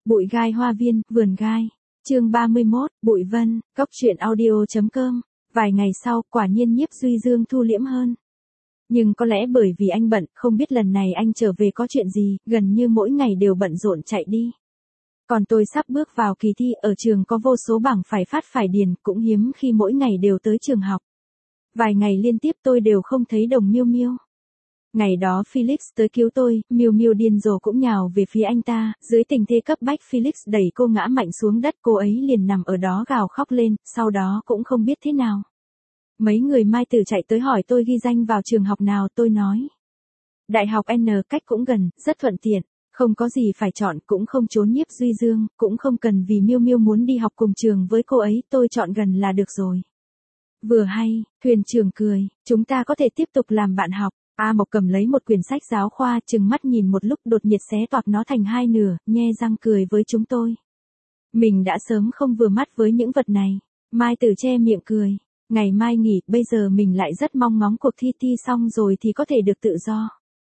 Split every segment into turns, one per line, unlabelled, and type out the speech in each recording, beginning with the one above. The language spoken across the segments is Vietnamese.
Bụi gai hoa viên, vườn gai. Chương 31, Bụi Vân, Cốc truyện audio.com. Vài ngày sau, quả nhiên Nhiếp Duy Dương thu liễm hơn. Nhưng có lẽ bởi vì anh bận, không biết lần này anh trở về có chuyện gì, gần như mỗi ngày đều bận rộn chạy đi. Còn tôi sắp bước vào kỳ thi, ở trường có vô số bảng phải phát phải điền, cũng hiếm khi mỗi ngày đều tới trường học. Vài ngày liên tiếp tôi đều không thấy Đồng Miêu Miêu. Ngày đó Felix tới cứu tôi, Miêu Miêu điên rồ cũng nhào về phía anh ta, dưới tình thế cấp bách Felix đẩy cô ngã mạnh xuống đất, cô ấy liền nằm ở đó gào khóc lên, sau đó cũng không biết thế nào. Mấy người Mai Tử chạy tới hỏi tôi ghi danh vào trường học nào, tôi nói. Đại học N, cách cũng gần, rất thuận tiện, không có gì phải chọn, cũng không trốn Nhiếp Duy Dương, cũng không cần vì Miêu Miêu muốn đi học cùng trường với cô ấy, tôi chọn gần là được rồi. Vừa hay, thuyền trưởng cười, chúng ta có thể tiếp tục làm bạn học. A Mộc cầm lấy một quyển sách giáo khoa, trừng mắt nhìn một lúc đột nhiệt xé toạc nó thành hai nửa, nhe răng cười với chúng tôi. Mình đã sớm không vừa mắt với những vật này. Mai Tử che miệng cười. Ngày mai nghỉ, bây giờ mình lại rất mong ngóng cuộc thi xong rồi thì có thể được tự do.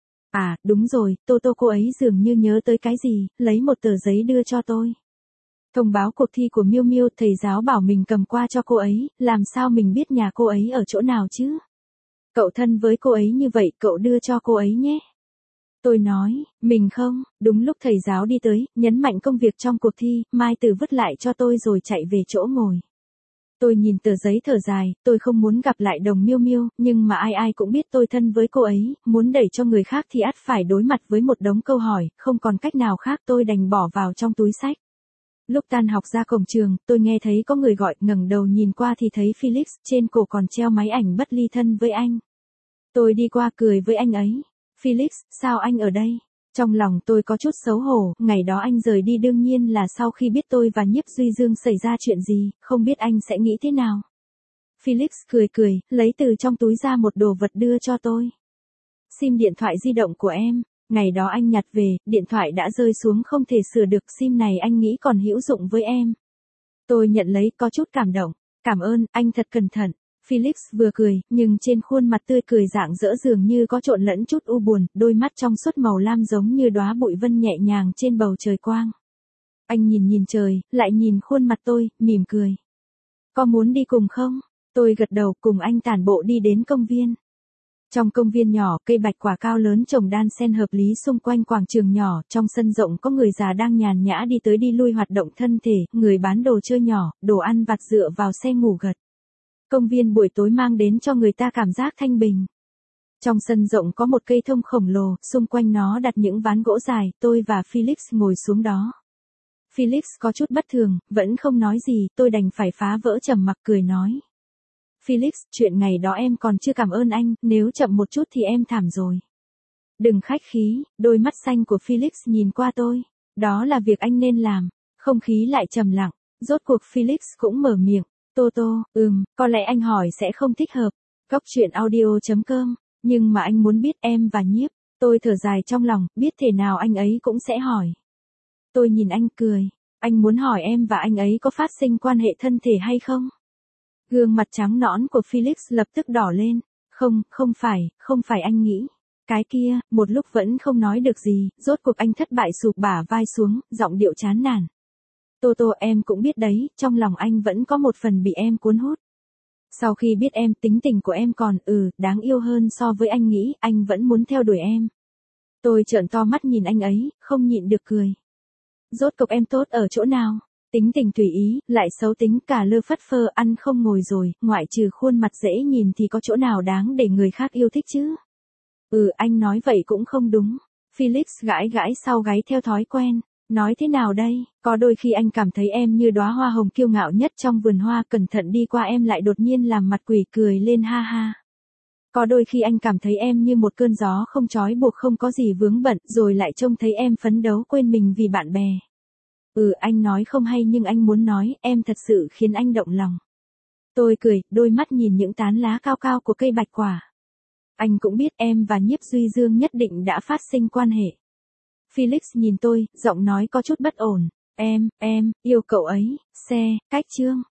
À, đúng rồi, Tô Tô cô ấy dường như nhớ tới cái gì, lấy một tờ giấy đưa cho tôi. Thông báo cuộc thi của Miêu Miêu, thầy giáo bảo mình cầm qua cho cô ấy, làm sao mình biết nhà cô ấy ở chỗ nào chứ? Cậu thân với cô ấy như vậy, cậu đưa cho cô ấy nhé. Tôi nói, mình không, đúng lúc thầy giáo đi tới, nhấn mạnh công việc trong cuộc thi, Mai Tử vứt lại cho tôi rồi chạy về chỗ ngồi. Tôi nhìn tờ giấy thở dài, tôi không muốn gặp lại Đồng Miêu Miêu, nhưng mà ai cũng biết tôi thân với cô ấy, muốn đẩy cho người khác thì ắt phải đối mặt với một đống câu hỏi, không còn cách nào khác tôi đành bỏ vào trong túi sách. Lúc tan học ra cổng trường, tôi nghe thấy có người gọi, ngẩng đầu nhìn qua thì thấy Felix, trên cổ còn treo máy ảnh bất ly thân với anh. Tôi đi qua cười với anh ấy. Felix, sao anh ở đây? Trong lòng tôi có chút xấu hổ, ngày đó anh rời đi đương nhiên là sau khi biết tôi và Nhiếp Duy Dương xảy ra chuyện gì, không biết anh sẽ nghĩ thế nào. Felix cười, lấy từ trong túi ra một đồ vật đưa cho tôi. Sim điện thoại di động của em. Ngày đó anh nhặt về, điện thoại đã rơi xuống không thể sửa được, sim này anh nghĩ còn hữu dụng với em. Tôi nhận lấy có chút cảm động. Cảm ơn, anh thật cẩn thận. Felix vừa cười, nhưng trên khuôn mặt tươi cười rạng rỡ dường như có trộn lẫn chút u buồn, đôi mắt trong suốt màu lam giống như đóa bụi vân nhẹ nhàng trên bầu trời quang. Anh nhìn trời, lại nhìn khuôn mặt tôi, mỉm cười. Có muốn đi cùng không? Tôi gật đầu, cùng anh tản bộ đi đến công viên. Trong công viên nhỏ, cây bạch quả cao lớn trồng đan xen hợp lý xung quanh quảng trường nhỏ, trong sân rộng có người già đang nhàn nhã đi tới đi lui hoạt động thân thể, người bán đồ chơi nhỏ, đồ ăn vặt dựa vào xe ngủ gật. Công viên buổi tối mang đến cho người ta cảm giác thanh bình. Trong sân rộng có một cây thông khổng lồ, xung quanh nó đặt những ván gỗ dài, tôi và Felix ngồi xuống đó. Felix có chút bất thường, vẫn không nói gì, tôi đành phải phá vỡ trầm mặc cười nói. Felix, chuyện ngày đó em còn chưa cảm ơn anh, nếu chậm một chút thì em thảm rồi. Đừng khách khí, đôi mắt xanh của Felix nhìn qua tôi. Đó là việc anh nên làm. Không khí lại trầm lặng, rốt cuộc Felix cũng mở miệng. Tô Tô, có lẽ anh hỏi sẽ không thích hợp. Cốc truyện audio.com, nhưng mà anh muốn biết em và Nhiếp. Tôi thở dài trong lòng, biết thể nào anh ấy cũng sẽ hỏi. Tôi nhìn anh cười, anh muốn hỏi em và anh ấy có phát sinh quan hệ thân thể hay không? Gương mặt trắng nõn của Felix lập tức đỏ lên. Không phải anh nghĩ. Cái kia, một lúc vẫn không nói được gì, rốt cuộc anh thất bại sụp bả vai xuống, giọng điệu chán nản. Tô Tô, em cũng biết đấy, trong lòng anh vẫn có một phần bị em cuốn hút. Sau khi biết em, tính tình của em còn, đáng yêu hơn so với anh nghĩ, anh vẫn muốn theo đuổi em. Tôi trợn to mắt nhìn anh ấy, không nhịn được cười. Rốt cuộc em tốt ở chỗ nào? Tính tình tùy ý, lại xấu tính, cả lơ phất phơ, ăn không ngồi rồi, ngoại trừ khuôn mặt dễ nhìn thì có chỗ nào đáng để người khác yêu thích chứ? Anh nói vậy cũng không đúng. Felix gãi sau gáy theo thói quen. Nói thế nào đây, có đôi khi anh cảm thấy em như đóa hoa hồng kiêu ngạo nhất trong vườn hoa, cẩn thận đi qua em lại đột nhiên làm mặt quỷ cười lên ha ha. Có đôi khi anh cảm thấy em như một cơn gió không trói buộc, không có gì vướng bận, rồi lại trông thấy em phấn đấu quên mình vì bạn bè. Anh nói không hay nhưng anh muốn nói, em thật sự khiến anh động lòng. Tôi cười, đôi mắt nhìn những tán lá cao cao của cây bạch quả. Anh cũng biết em và Nhiếp Duy Dương nhất định đã phát sinh quan hệ. Felix nhìn tôi, giọng nói có chút bất ổn. Em, yêu cậu ấy, cách chương.